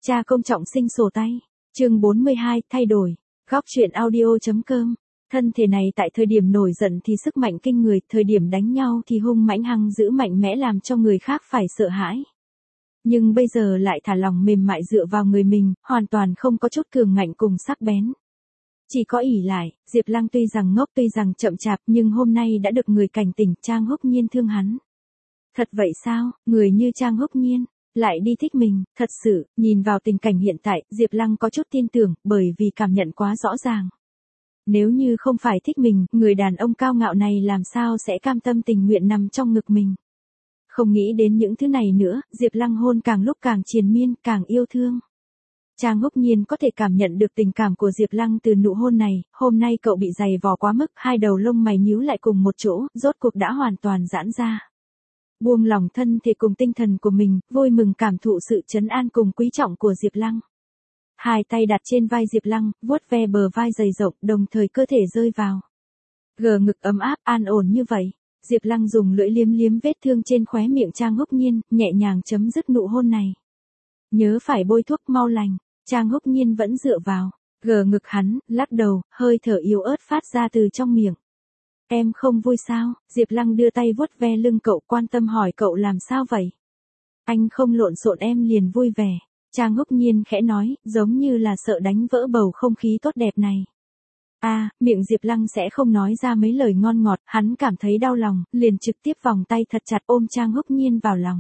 Cha công trọng sinh sổ tay. Chương 42, thay đổi. Góc truyện audio.com. Thân thể này tại thời điểm nổi giận thì sức mạnh kinh người, thời điểm đánh nhau thì hung mãnh hăng dữ mạnh mẽ làm cho người khác phải sợ hãi. Nhưng bây giờ lại thả lỏng mềm mại dựa vào người mình, hoàn toàn không có chút cường ngạnh cùng sắc bén. Chỉ có ỷ lại, Diệp Lăng tuy rằng ngốc tuy rằng chậm chạp nhưng hôm nay đã được người cảnh tỉnh. Trang Húc Nhiên thương hắn. Thật vậy sao, người như Trang Húc Nhiên lại đi thích mình, thật sự, nhìn vào tình cảnh hiện tại, Diệp Lăng có chút tin tưởng, bởi vì cảm nhận quá rõ ràng. Nếu như không phải thích mình, người đàn ông cao ngạo này làm sao sẽ cam tâm tình nguyện nằm trong ngực mình. Không nghĩ đến những thứ này nữa, Diệp Lăng hôn càng lúc càng triền miên, càng yêu thương. Trang Húc Nhiên có thể cảm nhận được tình cảm của Diệp Lăng từ nụ hôn này, hôm nay cậu bị dày vò quá mức, hai đầu lông mày nhíu lại cùng một chỗ, rốt cuộc đã hoàn toàn giãn ra. Buông lòng thân thể cùng tinh thần của mình, vui mừng cảm thụ sự trấn an cùng quý trọng của Diệp Lăng. Hai tay đặt trên vai Diệp Lăng, vuốt ve bờ vai dày rộng, đồng thời cơ thể rơi vào. Gờ ngực ấm áp, an ổn như vậy. Diệp Lăng dùng lưỡi liếm liếm vết thương trên khóe miệng Trang Húc Nhiên, nhẹ nhàng chấm dứt nụ hôn này. Nhớ phải bôi thuốc mau lành. Trang Húc Nhiên vẫn dựa vào, gờ ngực hắn, lắc đầu, hơi thở yếu ớt phát ra từ trong miệng. Em không vui sao? Diệp Lăng đưa tay vuốt ve lưng cậu, quan tâm hỏi cậu làm sao vậy? Anh không lộn xộn em liền vui vẻ. Trang Húc Nhiên khẽ nói, giống như là sợ đánh vỡ bầu không khí tốt đẹp này. Miệng Diệp Lăng sẽ không nói ra mấy lời ngon ngọt, hắn cảm thấy đau lòng, liền trực tiếp vòng tay thật chặt ôm Trang Húc Nhiên vào lòng.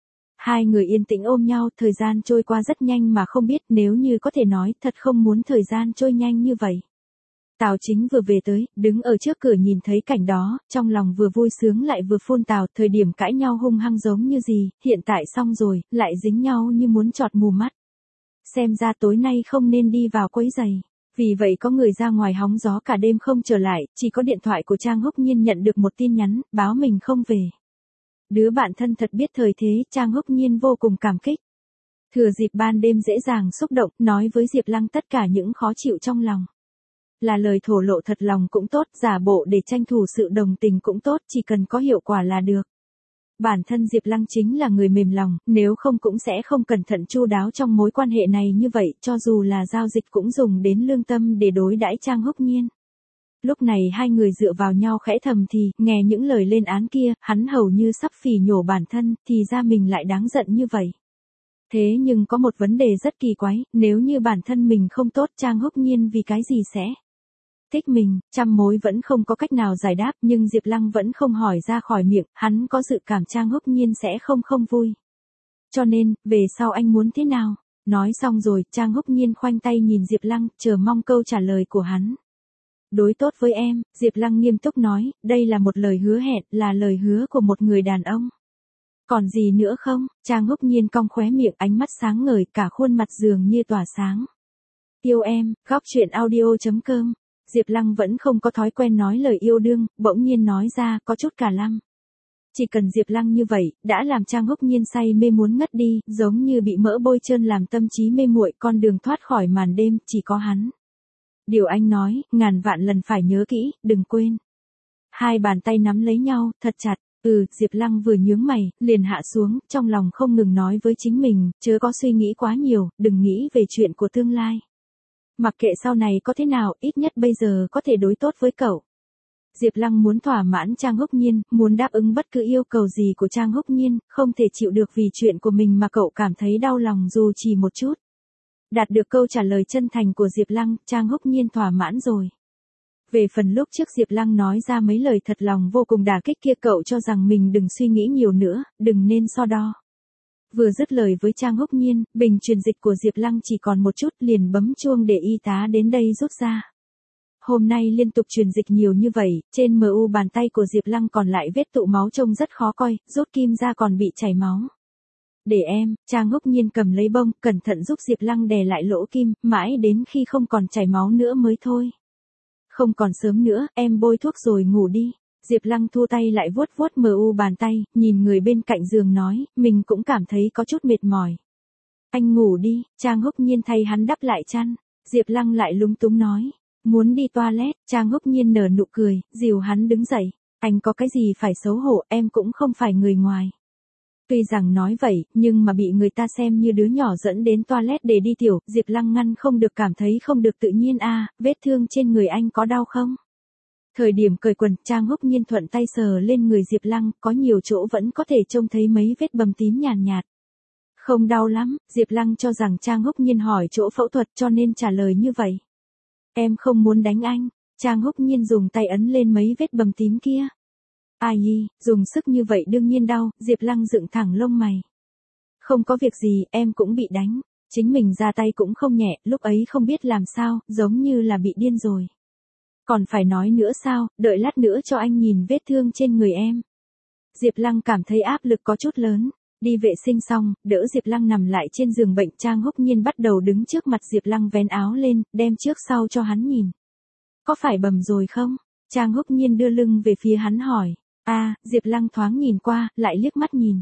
Hai người yên tĩnh ôm nhau, thời gian trôi qua rất nhanh mà không biết, nếu như có thể nói, thật không muốn thời gian trôi nhanh như vậy. Tào Chính vừa về tới, đứng ở trước cửa nhìn thấy cảnh đó, trong lòng vừa vui sướng lại vừa phun tào, thời điểm cãi nhau hung hăng giống như gì, hiện tại xong rồi, lại dính nhau như muốn chọt mù mắt. Xem ra tối nay không nên đi vào quấy giày. Vì vậy có người ra ngoài hóng gió cả đêm không trở lại, chỉ có điện thoại của Trang Húc Nhiên nhận được một tin nhắn, báo mình không về. Đứa bạn thân thật biết thời thế, Trang Húc Nhiên vô cùng cảm kích. Thừa dịp ban đêm dễ dàng xúc động, nói với Diệp Lăng tất cả những khó chịu trong lòng. Là lời thổ lộ thật lòng cũng tốt, giả bộ để tranh thủ sự đồng tình cũng tốt, chỉ cần có hiệu quả là được. Bản thân Diệp Lăng chính là người mềm lòng, nếu không cũng sẽ không cẩn thận chu đáo trong mối quan hệ này như vậy, cho dù là giao dịch cũng dùng đến lương tâm để đối đãi Trang Húc Nhiên. Lúc này hai người dựa vào nhau khẽ thầm thì, nghe những lời lên án kia, hắn hầu như sắp phỉ nhổ bản thân, thì ra mình lại đáng giận như vậy. Thế nhưng có một vấn đề rất kỳ quái, nếu như bản thân mình không tốt, Trang Húc Nhiên vì cái gì sẽ thích mình, trăm mối vẫn không có cách nào giải đáp, nhưng Diệp Lăng vẫn không hỏi ra khỏi miệng, hắn có dự cảm Trang Húc Nhiên sẽ không vui. Cho nên, về sau anh muốn thế nào? Nói xong rồi, Trang Húc Nhiên khoanh tay nhìn Diệp Lăng, chờ mong câu trả lời của hắn. Đối tốt với em, Diệp Lăng nghiêm túc nói, đây là một lời hứa hẹn, là lời hứa của một người đàn ông. Còn gì nữa không? Trang Húc Nhiên cong khóe miệng, ánh mắt sáng ngời, cả khuôn mặt dường như tỏa sáng. Yêu em, góc truyện audio.com. Diệp Lăng vẫn không có thói quen nói lời yêu đương, bỗng nhiên nói ra, có chút cả lăm. Chỉ cần Diệp Lăng như vậy, đã làm Trang Húc Nhiên say mê muốn ngất đi, giống như bị mỡ bôi trơn làm tâm trí mê muội, con đường thoát khỏi màn đêm, chỉ có hắn. Điều anh nói, ngàn vạn lần phải nhớ kỹ, đừng quên. Hai bàn tay nắm lấy nhau, thật chặt. Diệp Lăng vừa nhướng mày, liền hạ xuống, trong lòng không ngừng nói với chính mình, chớ có suy nghĩ quá nhiều, đừng nghĩ về chuyện của tương lai. Mặc kệ sau này có thế nào, ít nhất bây giờ có thể đối tốt với cậu. Diệp Lăng muốn thỏa mãn Trang Húc Nhiên, muốn đáp ứng bất cứ yêu cầu gì của Trang Húc Nhiên, không thể chịu được vì chuyện của mình mà cậu cảm thấy đau lòng dù chỉ một chút. Đạt được câu trả lời chân thành của Diệp Lăng, Trang Húc Nhiên thỏa mãn rồi. Về phần lúc trước Diệp Lăng nói ra mấy lời thật lòng vô cùng đả kích kia, cậu cho rằng mình đừng suy nghĩ nhiều nữa, đừng nên so đo. Vừa dứt lời với Trang Húc Nhiên, bình truyền dịch của Diệp Lăng chỉ còn một chút, liền bấm chuông để y tá đến đây rút ra. Hôm nay liên tục truyền dịch nhiều như vậy, trên mu bàn tay của Diệp Lăng còn lại vết tụ máu trông rất khó coi, rút kim ra còn bị chảy máu. Để em, Trang Húc Nhiên cầm lấy bông, cẩn thận giúp Diệp Lăng đè lại lỗ kim, mãi đến khi không còn chảy máu nữa mới thôi. Không còn sớm nữa, em bôi thuốc rồi ngủ đi. Diệp Lăng thu tay lại vuốt vuốt mu bàn tay, nhìn người bên cạnh giường nói, mình cũng cảm thấy có chút mệt mỏi. Anh ngủ đi, Trang Húc Nhiên thay hắn đắp lại chăn. Diệp Lăng lại lúng túng nói, muốn đi toilet, Trang Húc Nhiên nở nụ cười, dìu hắn đứng dậy. Anh có cái gì phải xấu hổ, em cũng không phải người ngoài. Tuy rằng nói vậy, nhưng mà bị người ta xem như đứa nhỏ dẫn đến toilet để đi tiểu, Diệp Lăng ngăn không được cảm thấy không được tự nhiên a, vết thương trên người anh có đau không? Thời điểm cởi quần, Trang Húc Nhiên thuận tay sờ lên người Diệp Lăng, có nhiều chỗ vẫn có thể trông thấy mấy vết bầm tím nhàn nhạt. Không đau lắm, Diệp Lăng cho rằng Trang Húc Nhiên hỏi chỗ phẫu thuật cho nên trả lời như vậy. Em không muốn đánh anh. Trang Húc Nhiên dùng tay ấn lên mấy vết bầm tím kia. Ai nhi, dùng sức như vậy đương nhiên đau, Diệp Lăng dựng thẳng lông mày. Không có việc gì, em cũng bị đánh. Chính mình ra tay cũng không nhẹ, lúc ấy không biết làm sao, giống như là bị điên rồi. Còn phải nói nữa sao, đợi lát nữa cho anh nhìn vết thương trên người em. Diệp Lăng cảm thấy áp lực có chút lớn. Đi vệ sinh xong, đỡ Diệp Lăng nằm lại trên giường bệnh, Trang Húc Nhiên bắt đầu đứng trước mặt Diệp Lăng vén áo lên, đem trước sau cho hắn nhìn. Có phải bầm rồi không? Trang Húc Nhiên đưa lưng về phía hắn hỏi. Diệp Lăng thoáng nhìn qua, lại liếc mắt nhìn.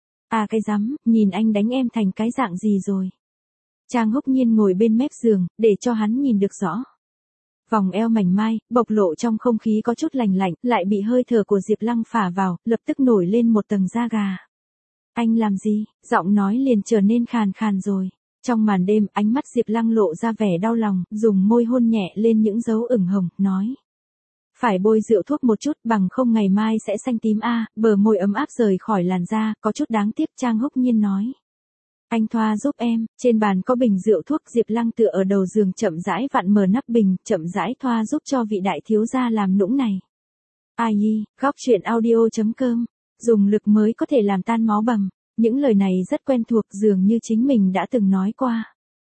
Cái rắm, nhìn anh đánh em thành cái dạng gì rồi? Trang Húc Nhiên ngồi bên mép giường, để cho hắn nhìn được rõ. Vòng eo mảnh mai, bộc lộ trong không khí có chút lành lạnh, lại bị hơi thở của Diệp Lăng phả vào, lập tức nổi lên một tầng da gà. Anh làm gì? Giọng nói liền trở nên khàn khàn rồi. Trong màn đêm, ánh mắt Diệp Lăng lộ ra vẻ đau lòng, dùng môi hôn nhẹ lên những dấu ửng hồng, nói. Phải bôi rượu thuốc một chút, bằng không ngày mai sẽ xanh tím bờ môi ấm áp rời khỏi làn da, có chút đáng tiếc, Trang Húc Nhiên nói. Anh thoa giúp em, trên bàn có bình rượu thuốc, Diệp Lăng tựa ở đầu giường chậm rãi vặn mở nắp bình, chậm rãi thoa giúp cho vị đại thiếu gia làm nũng này. Ai nhi, góc truyện audio.com, dùng lực mới có thể làm tan máu bầm. Những lời này rất quen thuộc, dường như chính mình đã từng nói qua.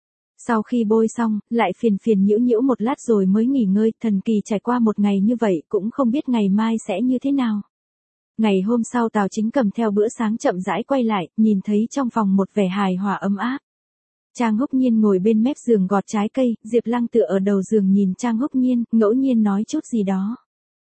Sau khi bôi xong, lại phiền nhiễu nhiễu một lát rồi mới nghỉ ngơi, thần kỳ trải qua một ngày như vậy cũng không biết ngày mai sẽ như thế nào. Ngày hôm sau Tào Chính cầm theo bữa sáng chậm rãi quay lại, nhìn thấy trong phòng một vẻ hài hòa ấm áp. Trang Húc Nhiên ngồi bên mép giường gọt trái cây, Diệp Lăng tựa ở đầu giường nhìn Trang Húc Nhiên, ngẫu nhiên nói chút gì đó.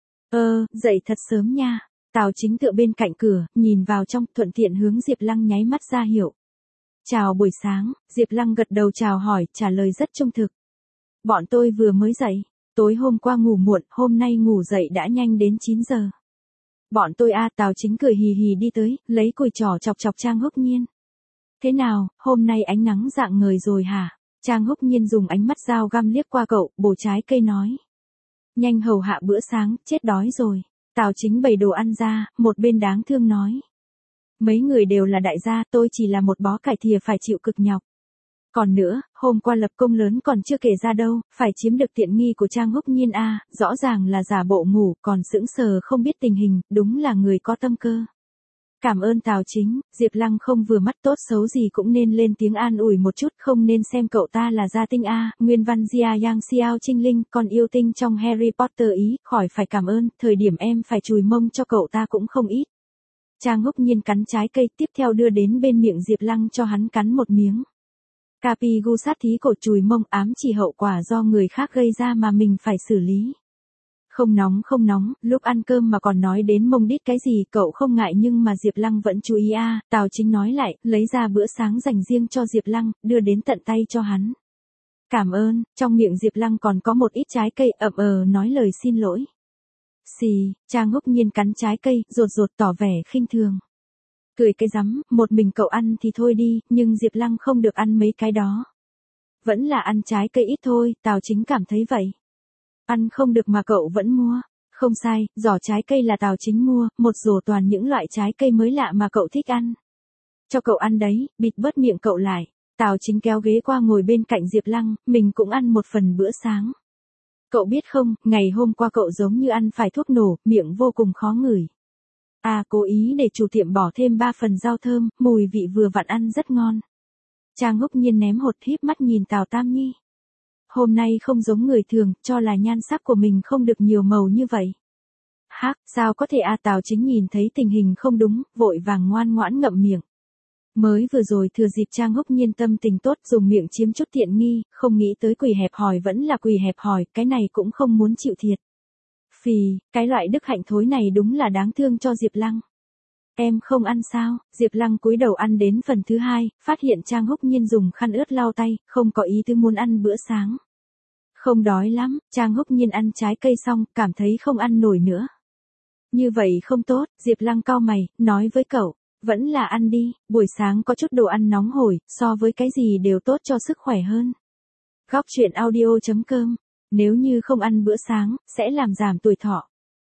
Dậy thật sớm nha. Tào Chính tựa bên cạnh cửa, nhìn vào trong, thuận tiện hướng Diệp Lăng nháy mắt ra hiệu. Chào buổi sáng, Diệp Lăng gật đầu chào hỏi, trả lời rất trung thực. Bọn tôi vừa mới dậy, tối hôm qua ngủ muộn, hôm nay ngủ dậy đã nhanh đến 9 giờ. Bọn tôi Tào Chính cười hì hì đi tới, lấy cùi trỏ chọc chọc Trang Húc Nhiên. Thế nào, hôm nay ánh nắng rạng ngời rồi hả? Trang Húc Nhiên dùng ánh mắt dao găm liếc qua cậu, bổ trái cây nói. Nhanh hầu hạ bữa sáng, chết đói rồi. Tào Chính bày đồ ăn ra, một bên đáng thương nói. Mấy người đều là đại gia, tôi chỉ là một bó cải thìa phải chịu cực nhọc. Còn nữa, hôm qua lập công lớn còn chưa kể ra đâu, phải chiếm được tiện nghi của Trang Húc Nhiên rõ ràng là giả bộ ngủ, còn sững sờ không biết tình hình, đúng là người có tâm cơ. Cảm ơn Tào Chính, Diệp Lăng không vừa mắt, tốt xấu gì cũng nên lên tiếng an ủi một chút, không nên xem cậu ta là gia tinh nguyên văn Jia Yang Xiao Trinh Linh, còn yêu tinh trong Harry Potter ý, khỏi phải cảm ơn, thời điểm em phải chùi mông cho cậu ta cũng không ít. Trang Húc Nhiên cắn trái cây, tiếp theo đưa đến bên miệng Diệp Lăng cho hắn cắn một miếng. Capi gu sát thí cổ, chùi mông, ám chỉ hậu quả do người khác gây ra mà mình phải xử lý. Không nóng, lúc ăn cơm mà còn nói đến mông đít cái gì, cậu không ngại, nhưng mà Diệp Lăng vẫn chú ý Tào Chính nói lại, lấy ra bữa sáng dành riêng cho Diệp Lăng, đưa đến tận tay cho hắn. Cảm ơn, trong miệng Diệp Lăng còn có một ít trái cây, nói lời xin lỗi. Xì, Trang Húc Nhiên cắn trái cây, rột tỏ vẻ khinh thường. Cười cái rắm, một mình cậu ăn thì thôi đi, nhưng Diệp Lăng không được ăn mấy cái đó. Vẫn là ăn trái cây ít thôi, Tào Chính cảm thấy vậy. Ăn không được mà cậu vẫn mua. Không sai, giỏ trái cây là Tào Chính mua, một rổ toàn những loại trái cây mới lạ mà cậu thích ăn. Cho cậu ăn đấy, bịt bớt miệng cậu lại. Tào Chính kéo ghế qua ngồi bên cạnh Diệp Lăng, mình cũng ăn một phần bữa sáng. Cậu biết không, ngày hôm qua cậu giống như ăn phải thuốc nổ, miệng vô cùng khó ngửi. Cố ý để chủ tiệm bỏ thêm 3 phần rau thơm, mùi vị vừa vặn, ăn rất ngon. Trang Húc Nhiên ném hột híp mắt nhìn Tào Tam Nhi. Hôm nay không giống người thường, cho là nhan sắc của mình không được nhiều màu như vậy. Sao có thể Tào Chính nhìn thấy tình hình không đúng, vội vàng ngoan ngoãn ngậm miệng. Mới vừa rồi thừa dịp Trang Húc Nhiên tâm tình tốt, dùng miệng chiếm chút tiện nghi, không nghĩ tới quỷ hẹp hòi vẫn là quỷ hẹp hòi, cái này cũng không muốn chịu thiệt. Phì, cái loại đức hạnh thối này đúng là đáng thương cho Diệp Lăng. Em không ăn sao? Diệp Lăng cúi đầu ăn đến phần thứ 2, phát hiện Trang Húc Nhiên dùng khăn ướt lau tay, không có ý tứ muốn ăn bữa sáng. Không đói lắm, Trang Húc Nhiên ăn trái cây xong, cảm thấy không ăn nổi nữa. Như vậy không tốt, Diệp Lăng cau mày, nói với cậu, Vẫn là ăn đi, buổi sáng có chút đồ ăn nóng hổi, so với cái gì đều tốt cho sức khỏe hơn. Góc chuyện audio.com. Nếu như không ăn bữa sáng, sẽ làm giảm tuổi thọ.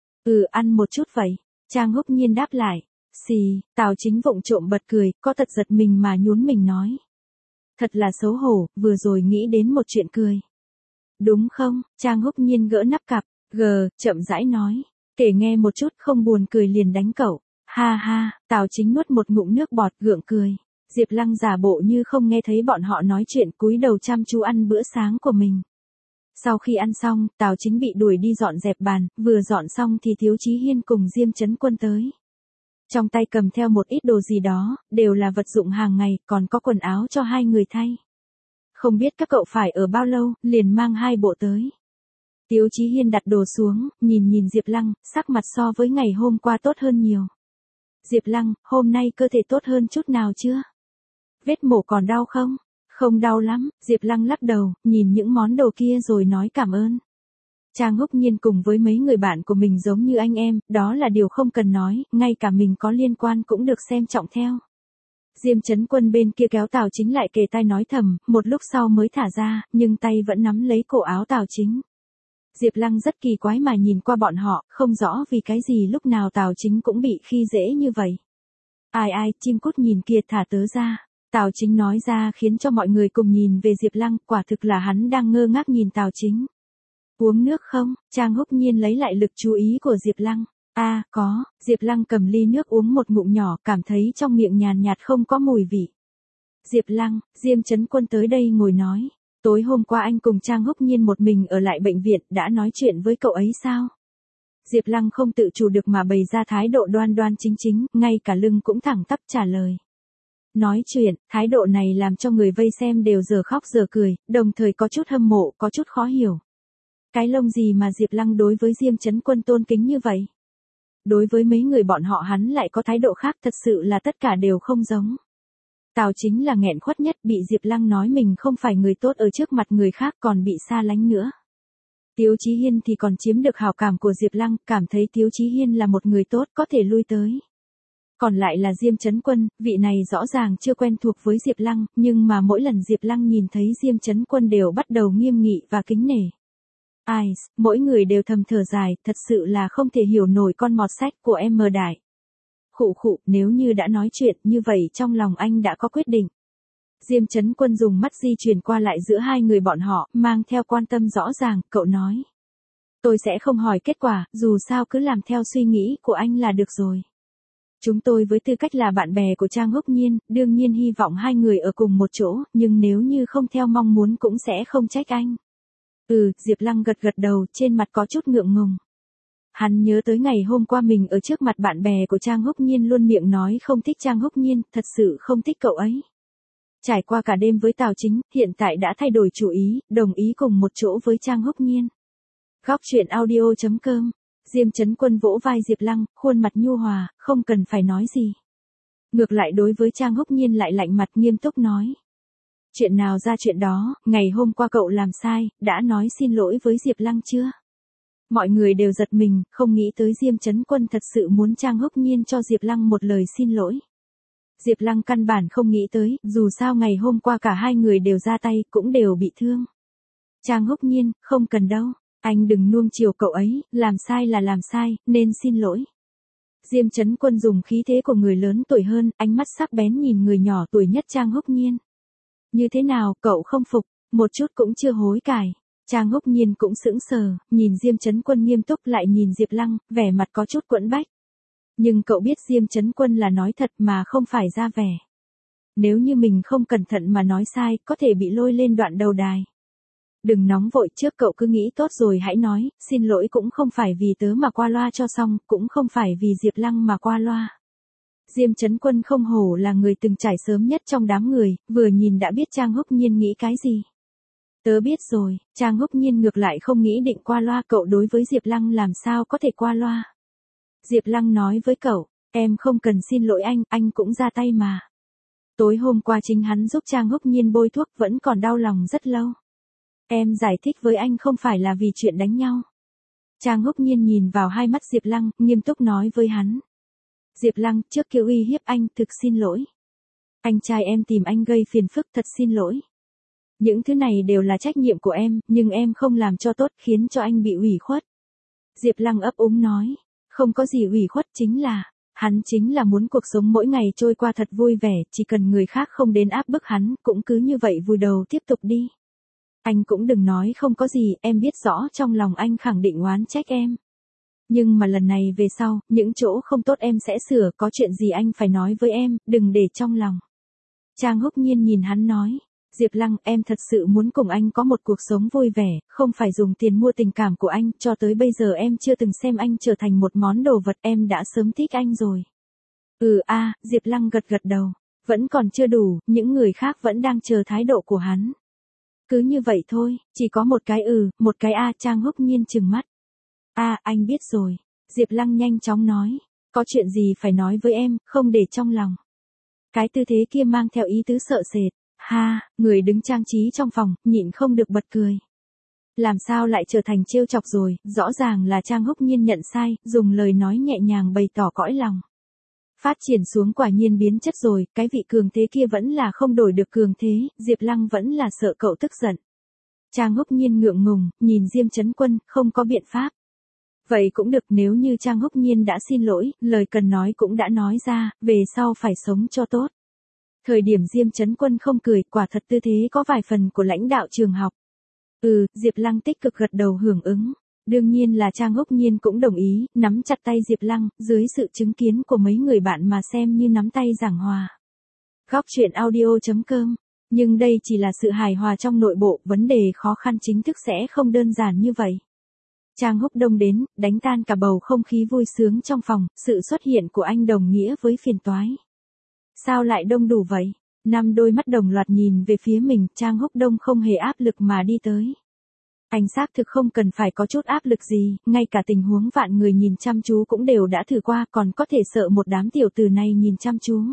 Ăn một chút vậy. Trang Húc Nhiên đáp lại. Xì, Tào Chính vụng trộm bật cười, có thật giật mình mà nhún mình nói. Thật là xấu hổ, vừa rồi nghĩ đến một chuyện cười. Đúng không? Trang Húc Nhiên gỡ nắp cặp, chậm rãi nói. Kể nghe một chút, không buồn cười liền đánh cậu. Ha ha, Tào Chính nuốt một ngụm nước bọt gượng cười. Diệp Lăng giả bộ như không nghe thấy bọn họ nói chuyện, cúi đầu chăm chú ăn bữa sáng của mình. Sau khi ăn xong, Tào Chính bị đuổi đi dọn dẹp bàn, vừa dọn xong thì Tiếu Chí Hiên cùng Diêm Chấn Quân tới. Trong tay cầm theo một ít đồ gì đó, đều là vật dụng hàng ngày, còn có quần áo cho hai người thay. Không biết các cậu phải ở bao lâu, liền mang 2 bộ tới. Tiếu Chí Hiên đặt đồ xuống, nhìn Diệp Lăng, sắc mặt so với ngày hôm qua tốt hơn nhiều. Diệp Lăng, hôm nay cơ thể tốt hơn chút nào chưa? Vết mổ còn đau không? Không đau lắm, Diệp Lăng lắc đầu, nhìn những món đồ kia rồi nói cảm ơn. Trang Húc Nhiên cùng với mấy người bạn của mình giống như anh em, đó là điều không cần nói, ngay cả mình có liên quan cũng được xem trọng theo. Diêm Chấn Quân bên kia kéo Tào Chính lại kề tai nói thầm, một lúc sau mới thả ra, nhưng tay vẫn nắm lấy cổ áo Tào Chính. Diệp Lăng rất kỳ quái mà nhìn qua bọn họ, không rõ vì cái gì lúc nào Tào Chính cũng bị khi dễ như vậy. Ai, chim cút nhìn kia, thả tớ ra. Tào Chính nói ra khiến cho mọi người cùng nhìn về Diệp Lăng, quả thực là hắn đang ngơ ngác nhìn Tào Chính. Uống nước không? Trang Húc Nhiên lấy lại lực chú ý của Diệp Lăng. Có. Diệp Lăng cầm ly nước uống một ngụm nhỏ, cảm thấy trong miệng nhàn nhạt không có mùi vị. Diệp Lăng, Diêm Chấn Quân tới đây ngồi nói. Tối hôm qua anh cùng Trang Húc Nhiên một mình ở lại bệnh viện, đã nói chuyện với cậu ấy sao? Diệp Lăng không tự chủ được mà bày ra thái độ đoan đoan chính chính, ngay cả lưng cũng thẳng tắp trả lời. Nói chuyện, thái độ này làm cho người vây xem đều giờ khóc giờ cười, đồng thời có chút hâm mộ, có chút khó hiểu. Cái lông gì mà Diệp Lăng đối với Diêm Chấn Quân tôn kính như vậy? Đối với mấy người bọn họ hắn lại có thái độ khác, thật sự là tất cả đều không giống. Tào Chính là nghẹn khuất nhất, bị Diệp Lăng nói mình không phải người tốt ở trước mặt người khác, còn bị xa lánh nữa. Tiếu Chí Hiên thì còn chiếm được hảo cảm của Diệp Lăng, cảm thấy Tiếu Chí Hiên là một người tốt, có thể lui tới. Còn lại là Diêm Chấn Quân, vị này rõ ràng chưa quen thuộc với Diệp Lăng, nhưng mà mỗi lần Diệp Lăng nhìn thấy Diêm Chấn Quân đều bắt đầu nghiêm nghị và kính nể. Mỗi người đều thầm thở dài, thật sự là không thể hiểu nổi con mọt sách của em mờ đại. Khụ, nếu như đã nói chuyện như vậy trong lòng anh đã có quyết định. Diêm Chấn Quân dùng mắt di chuyển qua lại giữa hai người bọn họ, mang theo quan tâm rõ ràng, cậu nói. Tôi sẽ không hỏi kết quả, dù sao cứ làm theo suy nghĩ của anh là được rồi. Chúng tôi với tư cách là bạn bè của Trang Húc Nhiên, đương nhiên hy vọng hai người ở cùng một chỗ, nhưng nếu như không theo mong muốn cũng sẽ không trách anh. Diệp Lăng gật đầu, trên mặt có chút ngượng ngùng. Hắn nhớ tới ngày hôm qua mình ở trước mặt bạn bè của Trang Húc Nhiên luôn miệng nói không thích Trang Húc Nhiên, thật sự không thích cậu ấy. Trải qua cả đêm với Tào Chính, hiện tại đã thay đổi chủ ý, đồng ý cùng một chỗ với Trang Húc Nhiên. Góc chuyện audio.com. Diêm Chấn Quân vỗ vai Diệp Lăng, khuôn mặt nhu hòa, không cần phải nói gì. Ngược lại đối với Trang Húc Nhiên lại lạnh mặt nghiêm túc nói. Chuyện nào ra chuyện đó, ngày hôm qua cậu làm sai, đã nói xin lỗi với Diệp Lăng chưa? Mọi người đều giật mình, không nghĩ tới Diêm Chấn Quân thật sự muốn Trang Húc Nhiên cho Diệp Lăng một lời xin lỗi. Diệp Lăng căn bản không nghĩ tới, dù sao ngày hôm qua cả hai người đều ra tay, cũng đều bị thương. Trang Húc Nhiên, không cần đâu, anh đừng nuông chiều cậu ấy, làm sai là làm sai, nên xin lỗi. Diêm Chấn Quân dùng khí thế của người lớn tuổi hơn, ánh mắt sắc bén nhìn người nhỏ tuổi nhất Trang Húc Nhiên. Như thế nào, cậu không phục, một chút cũng chưa hối cải. Trang Húc Nhiên cũng sững sờ, nhìn Diêm Chấn Quân nghiêm túc lại nhìn Diệp Lăng, vẻ mặt có chút quẫn bách. Nhưng cậu biết Diêm Chấn Quân là nói thật mà không phải ra vẻ. Nếu như mình không cẩn thận mà nói sai, có thể bị lôi lên đoạn đầu đài. Đừng nóng vội, trước cậu cứ nghĩ tốt rồi hãy nói, xin lỗi cũng không phải vì tớ mà qua loa cho xong, cũng không phải vì Diệp Lăng mà qua loa. Diêm Chấn Quân không hổ là người từng trải sớm nhất trong đám người, vừa nhìn đã biết Trang Húc Nhiên nghĩ cái gì. Tớ biết rồi, Trang Húc Nhiên ngược lại không nghĩ định qua loa, cậu đối với Diệp Lăng làm sao có thể qua loa. Diệp Lăng nói với cậu, em không cần xin lỗi anh cũng ra tay mà. Tối hôm qua chính hắn giúp Trang Húc Nhiên bôi thuốc vẫn còn đau lòng rất lâu. Em giải thích với anh không phải là vì chuyện đánh nhau. Trang Húc Nhiên nhìn vào hai mắt Diệp Lăng, nghiêm túc nói với hắn. Diệp Lăng, trước kia uy hiếp anh, thực xin lỗi. Anh trai em tìm anh gây phiền phức, thật xin lỗi. Những thứ này đều là trách nhiệm của em, nhưng em không làm cho tốt, khiến cho anh bị ủy khuất. Diệp Lăng ấp úng nói, không có gì ủy khuất, hắn chính là muốn cuộc sống mỗi ngày trôi qua thật vui vẻ, chỉ cần người khác không đến áp bức hắn, cũng cứ như vậy vùi đầu tiếp tục đi. Anh cũng đừng nói không có gì, em biết rõ trong lòng anh khẳng định oán trách em. Nhưng mà lần này về sau, những chỗ không tốt em sẽ sửa, có chuyện gì anh phải nói với em, đừng để trong lòng. Trang Húc Nhiên nhìn hắn nói, Diệp Lăng, em thật sự muốn cùng anh có một cuộc sống vui vẻ, không phải dùng tiền mua tình cảm của anh, cho tới bây giờ em chưa từng xem anh trở thành một món đồ vật, em đã sớm thích anh rồi. Diệp Lăng gật gật đầu, vẫn còn chưa đủ, những người khác vẫn đang chờ thái độ của hắn. Cứ như vậy thôi, chỉ có một cái một cái Trang Húc Nhiên trừng mắt. Anh biết rồi, Diệp Lăng nhanh chóng nói, có chuyện gì phải nói với em, không để trong lòng. Cái tư thế kia mang theo ý tứ sợ sệt. Người đứng trang trí trong phòng, nhịn không được bật cười. Làm sao lại trở thành trêu chọc rồi, rõ ràng là Trang Húc Nhiên nhận sai, dùng lời nói nhẹ nhàng bày tỏ cõi lòng. Phát triển xuống quả nhiên biến chất rồi, cái vị cường thế kia vẫn là không đổi được cường thế, Diệp Lăng vẫn là sợ cậu tức giận. Trang Húc Nhiên ngượng ngùng, nhìn Diêm Chấn Quân, không có biện pháp. Vậy cũng được, nếu như Trang Húc Nhiên đã xin lỗi, lời cần nói cũng đã nói ra, về sau phải sống cho tốt. Thời điểm Diêm Chấn Quân không cười, quả thật tư thế có vài phần của lãnh đạo trường học. Diệp Lăng tích cực gật đầu hưởng ứng. Đương nhiên là Trang Húc Nhiên cũng đồng ý, nắm chặt tay Diệp Lăng, dưới sự chứng kiến của mấy người bạn mà xem như nắm tay giảng hòa. Góc truyện audio.com. Nhưng đây chỉ là sự hài hòa trong nội bộ, vấn đề khó khăn chính thức sẽ không đơn giản như vậy. Trang Húc Đông đến, đánh tan cả bầu không khí vui sướng trong phòng, sự xuất hiện của anh đồng nghĩa với phiền toái. Sao lại đông đủ vậy? 5 đôi mắt đồng loạt nhìn về phía mình, Trang Húc Đông không hề áp lực mà đi tới. Anh xác thực không cần phải có chút áp lực gì, ngay cả tình huống vạn người nhìn chăm chú cũng đều đã thử qua, còn có thể sợ một đám tiểu tử này nhìn chăm chú.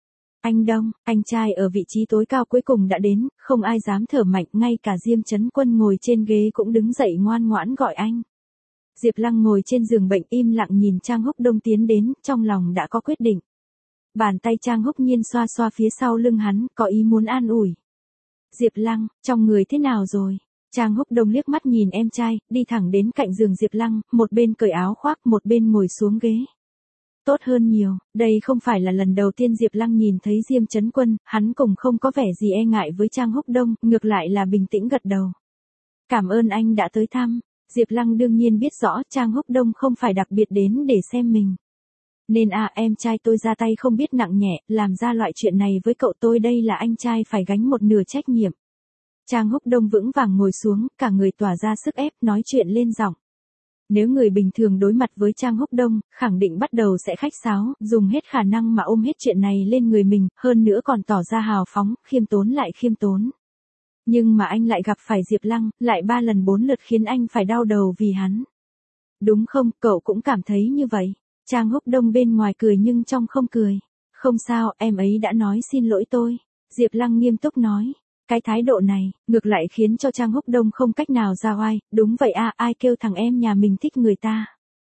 Anh Đông, anh trai ở vị trí tối cao cuối cùng đã đến, không ai dám thở mạnh, ngay cả Diêm Chấn Quân ngồi trên ghế cũng đứng dậy ngoan ngoãn gọi anh. Diệp Lăng ngồi trên giường bệnh im lặng nhìn Trang Húc Đông tiến đến, trong lòng đã có quyết định. Bàn tay Trang Húc Nhiên xoa xoa phía sau lưng hắn, có ý muốn an ủi. Diệp Lăng, trong người thế nào rồi? Trang Húc Đông liếc mắt nhìn em trai, đi thẳng đến cạnh giường Diệp Lăng, một bên cởi áo khoác, một bên ngồi xuống ghế. Tốt hơn nhiều, đây không phải là lần đầu tiên Diệp Lăng nhìn thấy Diêm Chấn Quân, hắn cũng không có vẻ gì e ngại với Trang Húc Đông, ngược lại là bình tĩnh gật đầu. Cảm ơn anh đã tới thăm. Diệp Lăng đương nhiên biết rõ Trang Húc Đông không phải đặc biệt đến để xem mình. Nên em trai tôi ra tay không biết nặng nhẹ, làm ra loại chuyện này với cậu tôi, đây là anh trai phải gánh một nửa trách nhiệm. Trang Húc Đông vững vàng ngồi xuống, cả người tỏa ra sức ép, nói chuyện lên giọng. Nếu người bình thường đối mặt với Trang Húc Đông, khẳng định bắt đầu sẽ khách sáo, dùng hết khả năng mà ôm hết chuyện này lên người mình, hơn nữa còn tỏ ra hào phóng, khiêm tốn lại khiêm tốn. Nhưng mà anh lại gặp phải Diệp Lăng, lại 3 lần 4 lượt khiến anh phải đau đầu vì hắn. Đúng không, cậu cũng cảm thấy như vậy. Trang Húc Đông bên ngoài cười nhưng trong không cười. Không sao, em ấy đã nói xin lỗi tôi. Diệp Lăng nghiêm túc nói. Cái thái độ này, ngược lại khiến cho Trang Húc Đông không cách nào ra oai. Đúng vậy ai kêu thằng em nhà mình thích người ta.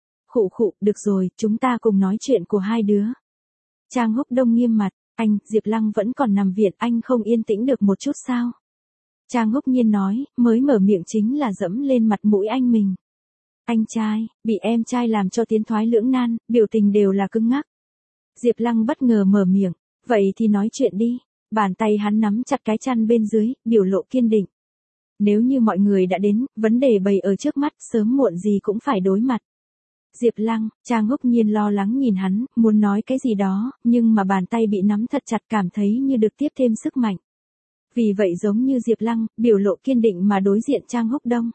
Khụ, được rồi, chúng ta cùng nói chuyện của hai đứa. Trang Húc Đông nghiêm mặt, Diệp Lăng vẫn còn nằm viện, anh không yên tĩnh được một chút sao? Trang Húc Nhiên nói, mới mở miệng chính là dẫm lên mặt mũi anh mình. Anh trai, bị em trai làm cho tiến thoái lưỡng nan, biểu tình đều là cứng ngắc. Diệp Lăng bất ngờ mở miệng, vậy thì nói chuyện đi. Bàn tay hắn nắm chặt cái chăn bên dưới, biểu lộ kiên định. Nếu như mọi người đã đến, vấn đề bày ở trước mắt, sớm muộn gì cũng phải đối mặt. Diệp Lăng, Trang Húc Nhiên lo lắng nhìn hắn, muốn nói cái gì đó, nhưng mà bàn tay bị nắm thật chặt, cảm thấy như được tiếp thêm sức mạnh. Vì vậy giống như Diệp Lăng, biểu lộ kiên định mà đối diện Trang Húc Đông.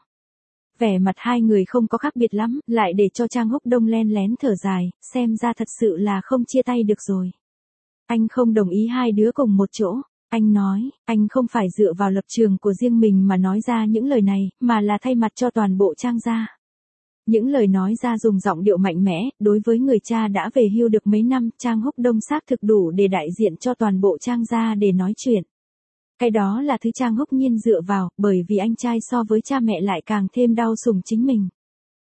Vẻ mặt hai người không có khác biệt lắm, lại để cho Trang Húc Đông len lén thở dài, xem ra thật sự là không chia tay được rồi. Anh không đồng ý hai đứa cùng một chỗ. Anh nói, anh không phải dựa vào lập trường của riêng mình mà nói ra những lời này, mà là thay mặt cho toàn bộ Trang gia. Những lời nói ra dùng giọng điệu mạnh mẽ, đối với người cha đã về hưu được mấy năm, Trang Húc Đông xác thực đủ để đại diện cho toàn bộ Trang gia để nói chuyện. Cái đó là thứ Trang Húc Nhiên dựa vào, bởi vì anh trai so với cha mẹ lại càng thêm đau sủng chính mình.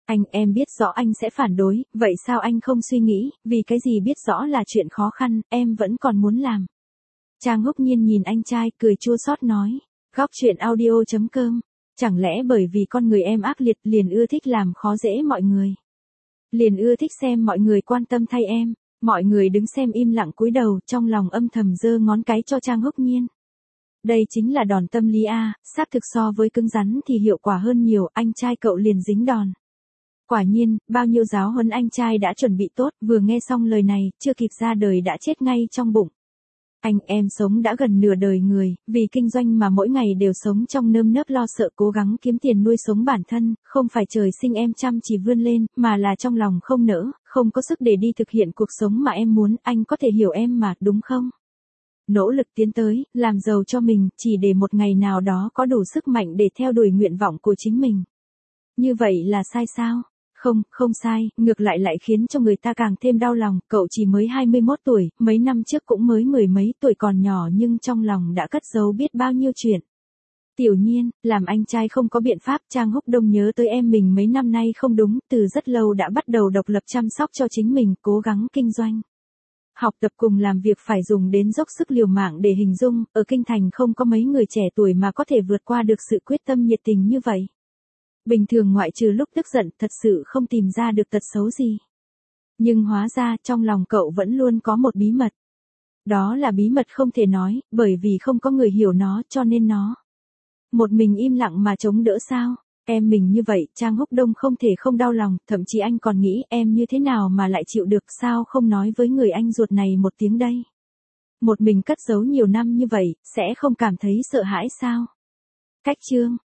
Em biết rõ anh sẽ phản đối, vậy sao anh không suy nghĩ, vì cái gì biết rõ là chuyện khó khăn, em vẫn còn muốn làm. Trang Húc Nhiên nhìn anh trai, cười chua xót nói. Góc chuyện audio.com. Chẳng lẽ bởi vì con người em ác liệt liền ưa thích làm khó dễ mọi người? Liền ưa thích xem mọi người quan tâm thay em. Mọi người đứng xem im lặng cúi đầu, trong lòng âm thầm giơ ngón cái cho Trang Húc Nhiên. Đây chính là đòn tâm lý a, xác thực so với cứng rắn thì hiệu quả hơn nhiều, anh trai cậu liền dính đòn. Quả nhiên, bao nhiêu giáo huấn anh trai đã chuẩn bị tốt, vừa nghe xong lời này, chưa kịp ra đời đã chết ngay trong bụng. Em sống đã gần nửa đời người, vì kinh doanh mà mỗi ngày đều sống trong nơm nớp lo sợ cố gắng kiếm tiền nuôi sống bản thân, không phải trời sinh em chăm chỉ vươn lên, mà là trong lòng không nỡ, không có sức để đi thực hiện cuộc sống mà em muốn, anh có thể hiểu em mà, đúng không? Nỗ lực tiến tới, làm giàu cho mình, chỉ để một ngày nào đó có đủ sức mạnh để theo đuổi nguyện vọng của chính mình. Như vậy là sai sao? Không sai, ngược lại khiến cho người ta càng thêm đau lòng, cậu chỉ mới 21 tuổi, mấy năm trước cũng mới mười mấy tuổi còn nhỏ nhưng trong lòng đã cất giấu biết bao nhiêu chuyện. Tiểu Nhiên, làm anh trai không có biện pháp, Trang Húc Đông nhớ tới em mình mấy năm nay không đúng, từ rất lâu đã bắt đầu độc lập chăm sóc cho chính mình, cố gắng kinh doanh. Học tập cùng làm việc phải dùng đến dốc sức liều mạng để hình dung, ở kinh thành không có mấy người trẻ tuổi mà có thể vượt qua được sự quyết tâm nhiệt tình như vậy. Bình thường ngoại trừ lúc tức giận thật sự không tìm ra được tật xấu gì. Nhưng hóa ra trong lòng cậu vẫn luôn có một bí mật. Đó là bí mật không thể nói, bởi vì không có người hiểu nó cho nên nó. Một mình im lặng mà chống đỡ sao? Em mình như vậy, Trang Húc Đông không thể không đau lòng, thậm chí anh còn nghĩ em như thế nào mà lại chịu được, sao không nói với người anh ruột này một tiếng đây? Một mình cất giấu nhiều năm như vậy, sẽ không cảm thấy sợ hãi sao? Cách chương